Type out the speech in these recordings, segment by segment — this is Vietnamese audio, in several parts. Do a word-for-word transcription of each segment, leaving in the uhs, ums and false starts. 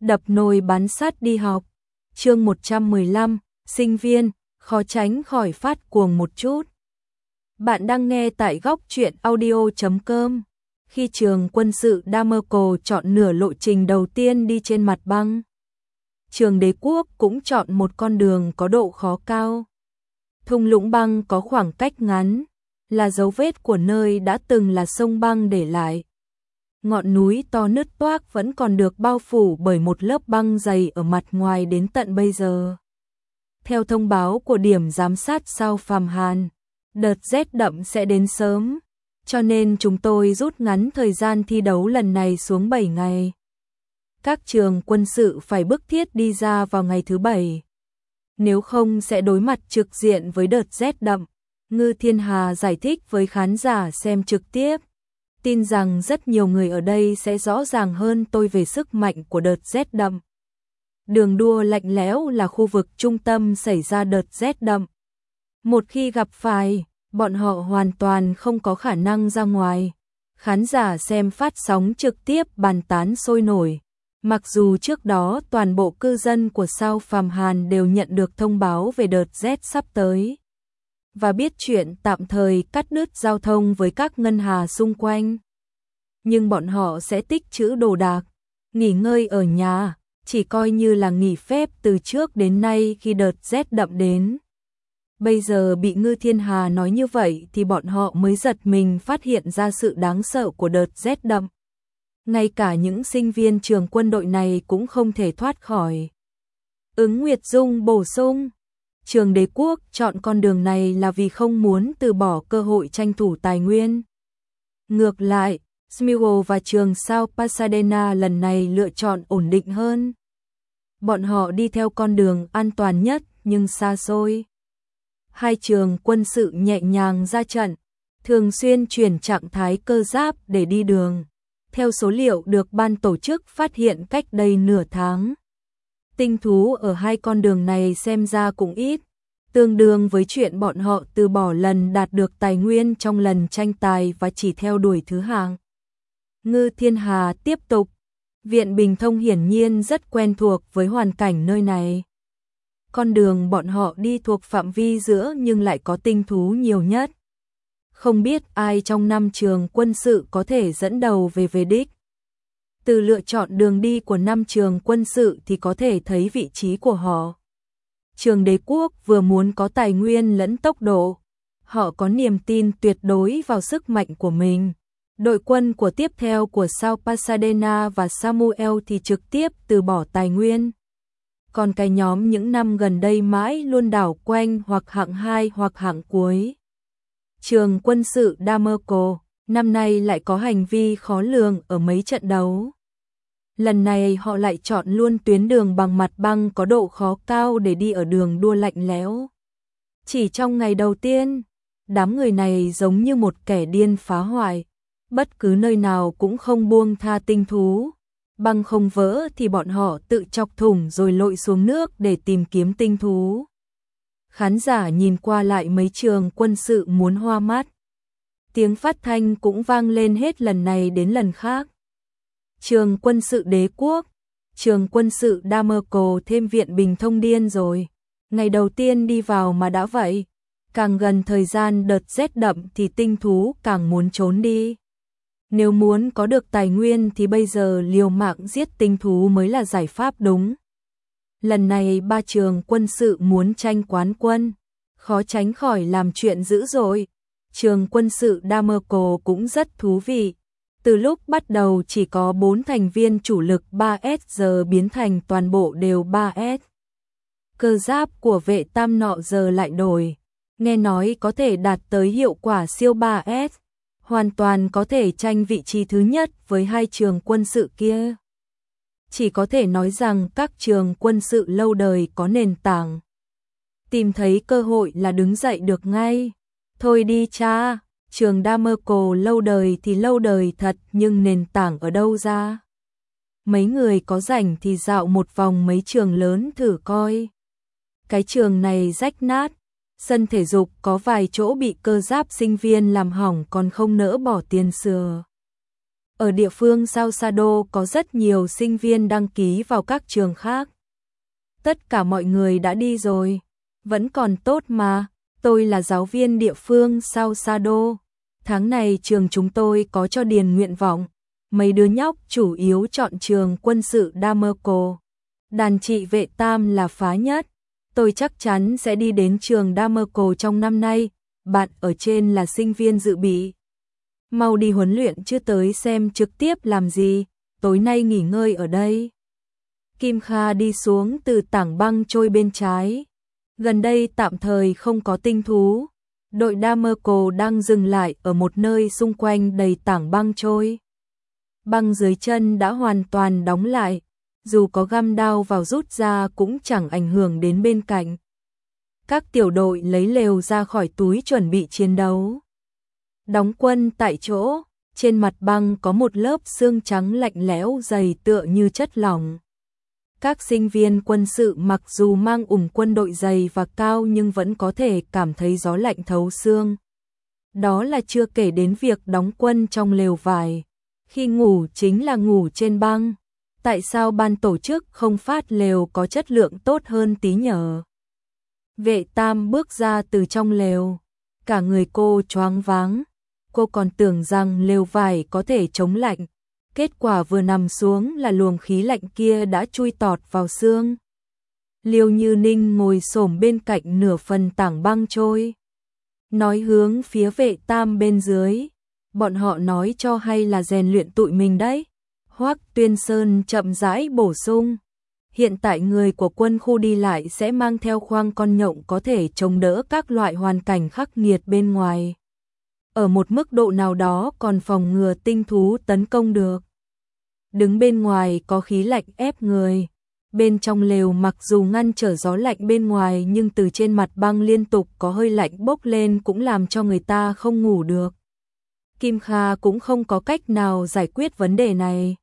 đập nồi bán sắt đi học. Chương một trăm mười lăm, sinh viên, khó tránh khỏi phát cuồng một chút. Bạn đang nghe tại góc truyện audio chấm com. Khi trường quân sự Damerco chọn nửa lộ trình đầu tiên đi trên mặt băng, trường Đế Quốc cũng chọn một con đường có độ khó cao. Thung lũng băng có khoảng cách ngắn, là dấu vết của nơi đã từng là sông băng để lại. Ngọn núi to nứt toác vẫn còn được bao phủ bởi một lớp băng dày ở mặt ngoài đến tận bây giờ. Theo thông báo của điểm giám sát sao Phàm Hàn, đợt rét đậm sẽ đến sớm, cho nên chúng tôi rút ngắn thời gian thi đấu lần này xuống bảy ngày. Các trường quân sự phải bức thiết đi ra vào ngày thứ bảy, nếu không sẽ đối mặt trực diện với đợt rét đậm. Ngư Thiên Hà giải thích với khán giả xem trực tiếp, tin rằng rất nhiều người ở đây sẽ rõ ràng hơn tôi về sức mạnh của đợt rét đậm. Đường đua lạnh lẽo là khu vực trung tâm xảy ra đợt rét đậm. Một khi gặp phải, bọn họ hoàn toàn không có khả năng ra ngoài. Khán giả xem phát sóng trực tiếp bàn tán sôi nổi. Mặc dù trước đó toàn bộ cư dân của sao Phàm Hàn đều nhận được thông báo về đợt rét sắp tới, và biết chuyện tạm thời cắt đứt giao thông với các ngân hà xung quanh. Nhưng bọn họ sẽ tích trữ đồ đạc, nghỉ ngơi ở nhà, chỉ coi như là nghỉ phép từ trước đến nay khi đợt rét đậm đến. Bây giờ bị Ngư Thiên Hà nói như vậy thì bọn họ mới giật mình phát hiện ra sự đáng sợ của đợt rét đậm. Ngay cả những sinh viên trường quân đội này cũng không thể thoát khỏi. Ứng Nguyệt Dung bổ sung, trường Đế Quốc chọn con đường này là vì không muốn từ bỏ cơ hội tranh thủ tài nguyên. Ngược lại, Smigol và trường sao Pasadena lần này lựa chọn ổn định hơn. Bọn họ đi theo con đường an toàn nhất nhưng xa xôi. Hai trường quân sự nhẹ nhàng ra trận, thường xuyên chuyển trạng thái cơ giáp để đi đường. Theo số liệu được ban tổ chức phát hiện cách đây nửa tháng, tinh thú ở hai con đường này xem ra cũng ít, tương đương với chuyện bọn họ từ bỏ lần đạt được tài nguyên trong lần tranh tài và chỉ theo đuổi thứ hạng. Ngư Thiên Hà tiếp tục, Viện Bình Thông hiển nhiên rất quen thuộc với hoàn cảnh nơi này. Con đường bọn họ đi thuộc phạm vi giữa nhưng lại có tinh thú nhiều nhất. Không biết ai trong năm trường quân sự có thể dẫn đầu về về đích. Từ lựa chọn đường đi của năm trường quân sự thì có thể thấy vị trí của họ. Trường Đế Quốc vừa muốn có tài nguyên lẫn tốc độ. Họ có niềm tin tuyệt đối vào sức mạnh của mình. Đội quân của tiếp theo của sao Pasadena và Samuel thì trực tiếp từ bỏ tài nguyên. Còn cái nhóm những năm gần đây mãi luôn đảo quanh hoặc hạng hai hoặc hạng cuối. Trường quân sự Damerco năm nay lại có hành vi khó lường ở mấy trận đấu. Lần này họ lại chọn luôn tuyến đường bằng mặt băng có độ khó cao để đi ở đường đua lạnh lẽo. Chỉ trong ngày đầu tiên, đám người này giống như một kẻ điên phá hoại, bất cứ nơi nào cũng không buông tha tinh thú. Băng không vỡ thì bọn họ tự chọc thủng rồi lội xuống nước để tìm kiếm tinh thú. Khán giả nhìn qua lại mấy trường quân sự muốn hoa mắt. Tiếng phát thanh cũng vang lên hết lần này đến lần khác. Trường quân sự Đế Quốc, trường quân sự Damerco thêm Viện Bình Thông điên rồi. Ngày đầu tiên đi vào mà đã vậy. Càng gần thời gian đợt rét đậm thì tinh thú càng muốn trốn đi. Nếu muốn có được tài nguyên thì bây giờ liều mạng giết tinh thú mới là giải pháp đúng. Lần này ba trường quân sự muốn tranh quán quân, khó tránh khỏi làm chuyện dữ dội. Trường quân sự Damerco cũng rất thú vị. Từ lúc bắt đầu chỉ có bốn thành viên chủ lực ba S giờ biến thành toàn bộ đều ba S. Cơ giáp của vệ tam nọ giờ lại đổi. Nghe nói có thể đạt tới hiệu quả siêu ba S. Hoàn toàn có thể tranh vị trí thứ nhất với hai trường quân sự kia. Chỉ có thể nói rằng các trường quân sự lâu đời có nền tảng. Tìm thấy cơ hội là đứng dậy được ngay. Thôi đi cha, trường Damerco lâu đời thì lâu đời thật nhưng nền tảng ở đâu ra? Mấy người có rảnh thì dạo một vòng mấy trường lớn thử coi. Cái trường này rách nát, sân thể dục có vài chỗ bị cơ giáp sinh viên làm hỏng còn không nỡ bỏ tiền sửa. Ở địa phương Sao Sa Đô có rất nhiều sinh viên đăng ký vào các trường khác. Tất cả mọi người đã đi rồi. Vẫn còn tốt mà, tôi là giáo viên địa phương Sao Sa Đô. Tháng này trường chúng tôi có cho điền nguyện vọng. Mấy đứa nhóc chủ yếu chọn trường quân sự Damerco. Đàn chị Vệ Tam là phá nhất. Tôi chắc chắn sẽ đi đến trường Damerco trong năm nay. Bạn ở trên là sinh viên dự bị. Mau đi huấn luyện chứ tới xem trực tiếp làm gì, tối nay nghỉ ngơi ở đây. Kim Kha đi xuống từ tảng băng trôi bên trái. Gần đây tạm thời không có tinh thú. Đội Damerco đang dừng lại ở một nơi xung quanh đầy tảng băng trôi. Băng dưới chân đã hoàn toàn đóng lại, dù có găm đao vào rút ra cũng chẳng ảnh hưởng đến bên cạnh. Các tiểu đội lấy lều ra khỏi túi chuẩn bị chiến đấu. Đóng quân tại chỗ, trên mặt băng có một lớp sương trắng lạnh lẽo dày tựa như chất lỏng. Các sinh viên quân sự mặc dù mang ủng quân đội dày và cao nhưng vẫn có thể cảm thấy gió lạnh thấu xương. Đó là chưa kể đến việc đóng quân trong lều vải. Khi ngủ chính là ngủ trên băng. Tại sao ban tổ chức không phát lều có chất lượng tốt hơn tí nhở? Vệ Tam bước ra từ trong lều. Cả người cô choáng váng. Cô còn tưởng rằng lều vải có thể chống lạnh. Kết quả vừa nằm xuống là luồng khí lạnh kia đã chui tọt vào xương. Liêu Như Ninh ngồi xổm bên cạnh nửa phần tảng băng trôi. Nói hướng phía Vệ Tam bên dưới. Bọn họ nói cho hay là rèn luyện tụi mình đấy. Hoắc Tuyên Sơn chậm rãi bổ sung. Hiện tại người của quân khu đi lại sẽ mang theo khoang con nhộng có thể chống đỡ các loại hoàn cảnh khắc nghiệt bên ngoài. Ở một mức độ nào đó còn phòng ngừa tinh thú tấn công được. Đứng bên ngoài có khí lạnh ép người. Bên trong lều mặc dù ngăn trở gió lạnh bên ngoài nhưng từ trên mặt băng liên tục có hơi lạnh bốc lên cũng làm cho người ta không ngủ được. Kim Kha cũng không có cách nào giải quyết vấn đề này.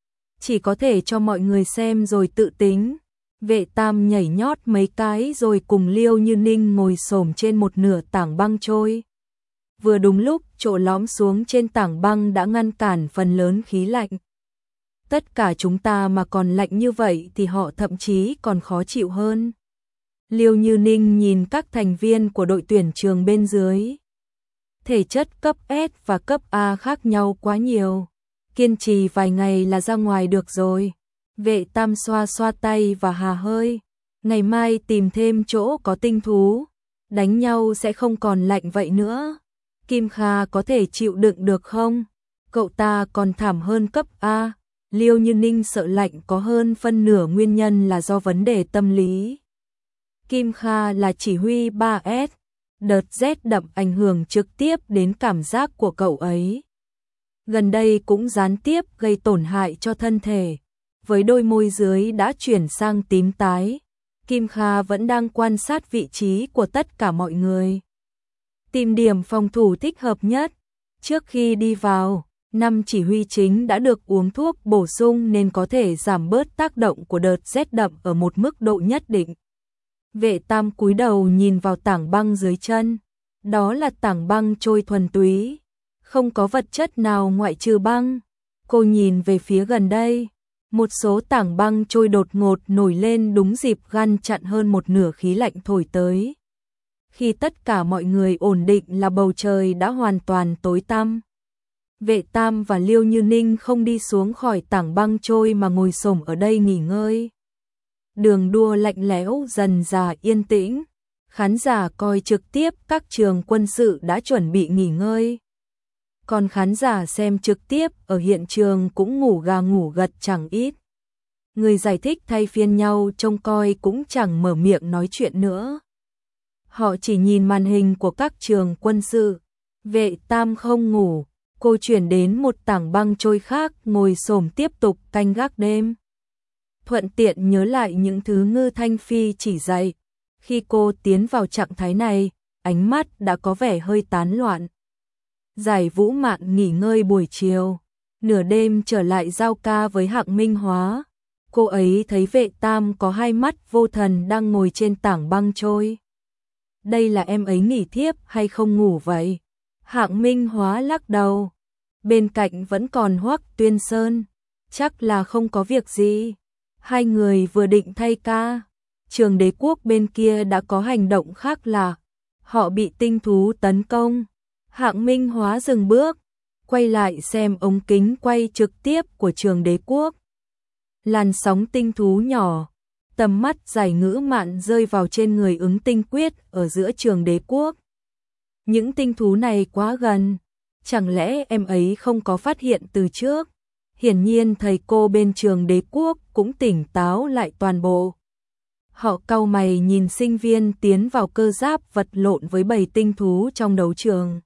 Chỉ có thể cho mọi người xem rồi tự tính. Vệ Tam nhảy nhót mấy cái rồi cùng Liêu Như Ninh ngồi xổm trên một nửa tảng băng trôi. Vừa đúng lúc chỗ lõm xuống trên tảng băng đã ngăn cản phần lớn khí lạnh. Tất cả chúng ta mà còn lạnh như vậy thì họ thậm chí còn khó chịu hơn. Liêu Như Ninh nhìn các thành viên của đội tuyển trường bên dưới. Thể chất cấp S và cấp A khác nhau quá nhiều. Kiên trì vài ngày là ra ngoài được rồi. Vệ Tam xoa xoa tay và hà hơi. Ngày mai tìm thêm chỗ có tinh thú. Đánh nhau sẽ không còn lạnh vậy nữa. Kim Kha có thể chịu đựng được không? Cậu ta còn thảm hơn cấp A. Liêu Như Ninh sợ lạnh có hơn phân nửa nguyên nhân là do vấn đề tâm lý. Kim Kha là chỉ huy ba S. Đợt rét đậm ảnh hưởng trực tiếp đến cảm giác của cậu ấy. Gần đây cũng gián tiếp gây tổn hại cho thân thể. Với đôi môi dưới đã chuyển sang tím tái, Kim Kha vẫn đang quan sát vị trí của tất cả mọi người. Tìm điểm phòng thủ thích hợp nhất. Trước khi đi vào, năm chỉ huy chính đã được uống thuốc bổ sung nên có thể giảm bớt tác động của đợt rét đậm ở một mức độ nhất định. Vệ Tam cúi đầu nhìn vào tảng băng dưới chân. Đó là tảng băng trôi thuần túy. Không có vật chất nào ngoại trừ băng. Cô nhìn về phía gần đây. Một số tảng băng trôi đột ngột nổi lên đúng dịp ngăn chặn hơn một nửa khí lạnh thổi tới. Khi tất cả mọi người ổn định là bầu trời đã hoàn toàn tối tăm. Vệ Tam và Liêu Như Ninh không đi xuống khỏi tảng băng trôi mà ngồi xổm ở đây nghỉ ngơi. Đường đua lạnh lẽo dần dà yên tĩnh. Khán giả coi trực tiếp các trường quân sự đã chuẩn bị nghỉ ngơi. Còn khán giả xem trực tiếp ở hiện trường cũng ngủ gà ngủ gật chẳng ít. Người giải thích thay phiên nhau trông coi cũng chẳng mở miệng nói chuyện nữa. Họ chỉ nhìn màn hình của các trường quân sự. Vệ Tam không ngủ, cô chuyển đến một tảng băng trôi khác ngồi xổm tiếp tục canh gác đêm. Thuận tiện nhớ lại những thứ Ngư Thanh Phi chỉ dạy. Khi cô tiến vào trạng thái này, ánh mắt đã có vẻ hơi tán loạn. Giải Vũ Mạn nghỉ ngơi buổi chiều, nửa đêm trở lại giao ca với Hạng Minh Hóa. Cô ấy thấy Vệ Tam có hai mắt vô thần đang ngồi trên tảng băng trôi. Đây là em ấy nghỉ thiếp hay không ngủ vậy? Hạng Minh Hóa lắc đầu. bên cạnh vẫn còn Hoắc Tuyên Sơn, chắc là không có việc gì. Hai người vừa định thay ca, Trường Đế Quốc bên kia đã có hành động khác lạ, họ bị tinh thú tấn công. Hạng Minh Hóa dừng bước, quay lại xem ống kính quay trực tiếp của Trường Đế Quốc. Làn sóng tinh thú nhỏ, tầm mắt Giải Ngữ Mạn rơi vào trên người ứng tinh quyết ở giữa Trường Đế Quốc. Những tinh thú này quá gần, chẳng lẽ em ấy không có phát hiện từ trước? Hiển nhiên thầy cô bên Trường Đế Quốc cũng tỉnh táo lại toàn bộ. Họ cau mày nhìn sinh viên tiến vào cơ giáp vật lộn với bầy tinh thú trong đấu trường.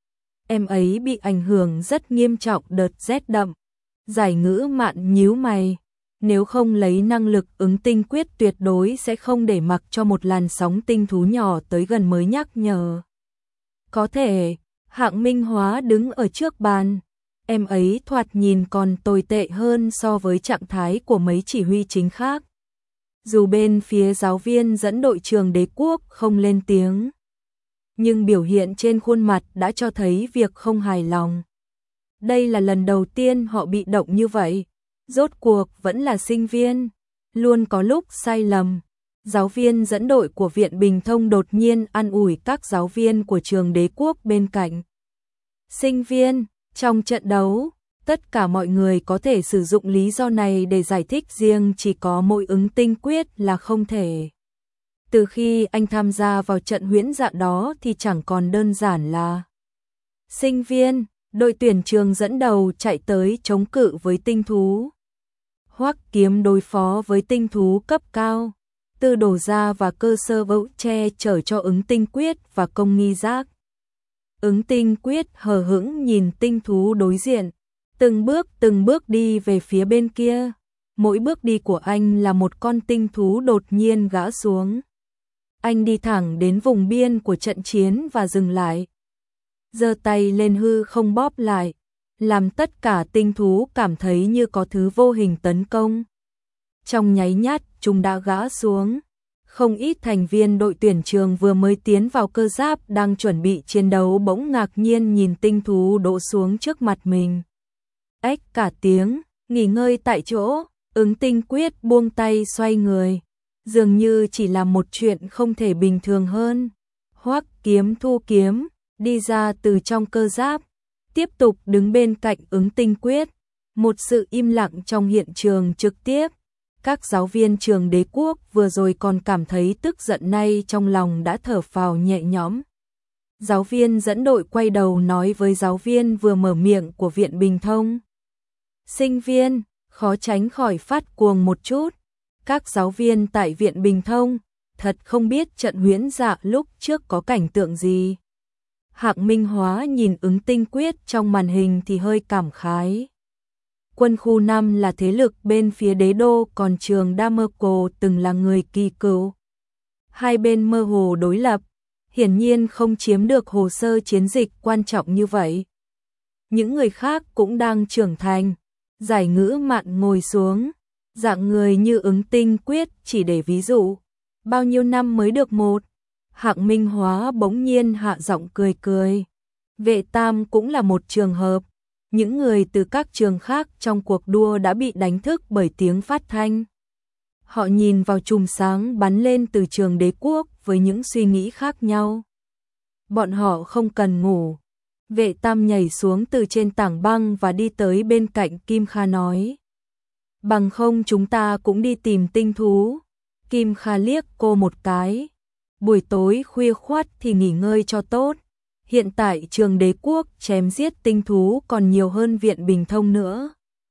Em ấy bị ảnh hưởng rất nghiêm trọng đợt rét đậm. Giải Ngữ Mạn nhíu mày, nếu không lấy năng lực ứng tinh quyết tuyệt đối sẽ không để mặc cho một làn sóng tinh thú nhỏ tới gần mới nhắc nhở. Có thể, Hạng Minh Hóa đứng ở trước bàn, em ấy thoạt nhìn còn tồi tệ hơn so với trạng thái của mấy chỉ huy chính khác. Dù bên phía giáo viên dẫn đội Trường Đế Quốc không lên tiếng, nhưng biểu hiện trên khuôn mặt đã cho thấy việc không hài lòng. Đây là lần đầu tiên họ bị động như vậy, rốt cuộc vẫn là sinh viên, luôn có lúc sai lầm. Giáo viên dẫn đội của Viện Bình Thông đột nhiên an ủi các giáo viên của Trường Đế Quốc bên cạnh. Sinh viên, trong trận đấu, tất cả mọi người có thể sử dụng lý do này để giải thích, riêng chỉ có mỗi ứng tinh quyết là không thể. Từ khi anh tham gia vào trận huyễn dạ đó thì chẳng còn đơn giản là sinh viên, đội tuyển Trường dẫn đầu chạy tới chống cự với tinh thú. Hoắc Kiếm đối phó với tinh thú cấp cao, Tư Đồ Gia và Cơ Sơ Vẫu che chở cho ứng tinh quyết và Công Nghi Giác. Ứng tinh quyết hờ hững nhìn tinh thú đối diện, từng bước từng bước đi về phía bên kia. Mỗi bước đi của anh là một con tinh thú đột nhiên gã xuống. Anh đi thẳng đến vùng biên của trận chiến và dừng lại. Giơ tay lên hư không bóp lại, làm tất cả tinh thú cảm thấy như có thứ vô hình tấn công. Trong nháy nhát, chúng đã gã xuống. Không ít thành viên đội tuyển Trường vừa mới tiến vào cơ giáp đang chuẩn bị chiến đấu bỗng ngạc nhiên nhìn tinh thú đổ xuống trước mặt mình. Ếch cả tiếng, nghỉ ngơi tại chỗ, ứng tinh quyết buông tay xoay người. Dường như chỉ là một chuyện không thể bình thường hơn. Hoắc Kiếm thu kiếm, đi ra từ trong cơ giáp, tiếp tục đứng bên cạnh ứng tinh quyết. Một sự im lặng trong hiện trường trực tiếp. Các giáo viên Trường Đế Quốc vừa rồi còn cảm thấy tức giận, nay trong lòng đã thở phào nhẹ nhõm. Giáo viên dẫn đội quay đầu nói với giáo viên vừa mở miệng của Viện Bình Thông. Sinh viên, khó tránh khỏi phát cuồng một chút. Các giáo viên tại Viện Bình Thông thật không biết trận huyễn dạ lúc trước có cảnh tượng gì. Hạng Minh Hóa nhìn ứng tinh quyết trong màn hình thì hơi cảm khái. Quân khu năm là thế lực bên phía đế đô, còn Trường Đa Mơ Cô từng là người kỳ cựu. Hai bên mơ hồ đối lập, hiển nhiên không chiếm được hồ sơ chiến dịch quan trọng như vậy. Những người khác cũng đang trưởng thành. Giải Ngữ Mạn ngồi xuống, dạng người như ứng tinh quyết chỉ để ví dụ. Bao nhiêu năm mới được một? Hạng Minh Hóa bỗng nhiên hạ giọng cười cười. Vệ Tam cũng là một trường hợp. Những người từ các trường khác trong cuộc đua đã bị đánh thức bởi tiếng phát thanh. Họ nhìn vào chùm sáng bắn lên từ Trường Đế Quốc với những suy nghĩ khác nhau. Bọn họ không cần ngủ. Vệ Tam nhảy xuống từ trên tảng băng và đi tới bên cạnh Kim Kha nói. Bằng không chúng ta cũng đi tìm tinh thú. Kim Kha liếc cô một cái. Buổi tối khuya khoắt thì nghỉ ngơi cho tốt. Hiện tại Trường Đế Quốc chém giết tinh thú còn nhiều hơn Viện Bình Thông nữa.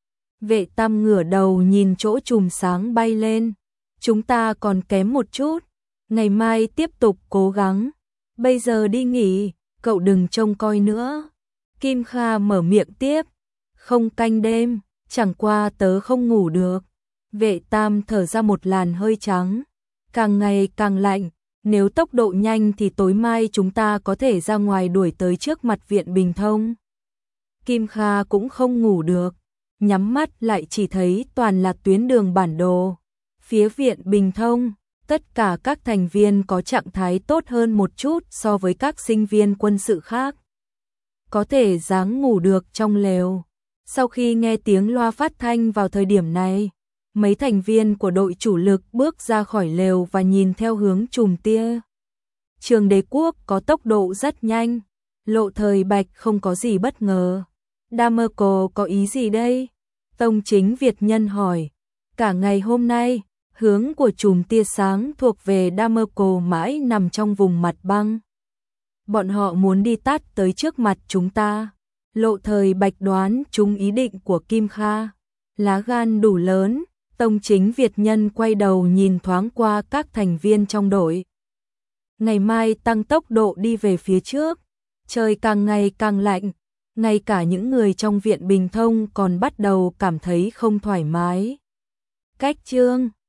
Vệ Tam ngửa đầu nhìn chỗ chùm sáng bay lên. Chúng ta còn kém một chút. Ngày mai tiếp tục cố gắng. Bây giờ đi nghỉ, cậu đừng trông coi nữa. Kim Kha mở miệng tiếp. Không canh đêm, chẳng qua tớ không ngủ được. Vệ Tam thở ra một làn hơi trắng. Càng ngày càng lạnh. Nếu tốc độ nhanh thì tối mai chúng ta có thể ra ngoài đuổi tới trước mặt Viện Bình Thông. Kim Kha cũng không ngủ được, nhắm mắt lại chỉ thấy toàn là tuyến đường bản đồ. Phía Viện Bình Thông, tất cả các thành viên có trạng thái tốt hơn một chút so với các sinh viên quân sự khác. có thể dáng ngủ được trong lều. Sau khi nghe tiếng loa phát thanh vào thời điểm này, mấy thành viên của đội chủ lực bước ra khỏi lều và nhìn theo hướng chùm tia. Trường Đế Quốc có tốc độ rất nhanh, Lộ Thời Bạch không có gì bất ngờ. Damerco có ý gì đây? Tông Chính Việt Nhân hỏi. Cả ngày hôm nay, hướng của chùm tia sáng thuộc về Damerco mãi nằm trong vùng mặt băng. Bọn họ muốn đi tắt tới trước mặt chúng ta. Lộ Thời Bạch đoán chúng ý định của Kim Kha. Lá gan đủ lớn, Tông Chính Việt Nhân quay đầu nhìn thoáng qua các thành viên trong đội. Ngày mai tăng tốc độ đi về phía trước, trời càng ngày càng lạnh, ngay cả những người trong viện Bình Thông còn bắt đầu cảm thấy không thoải mái. Cách chương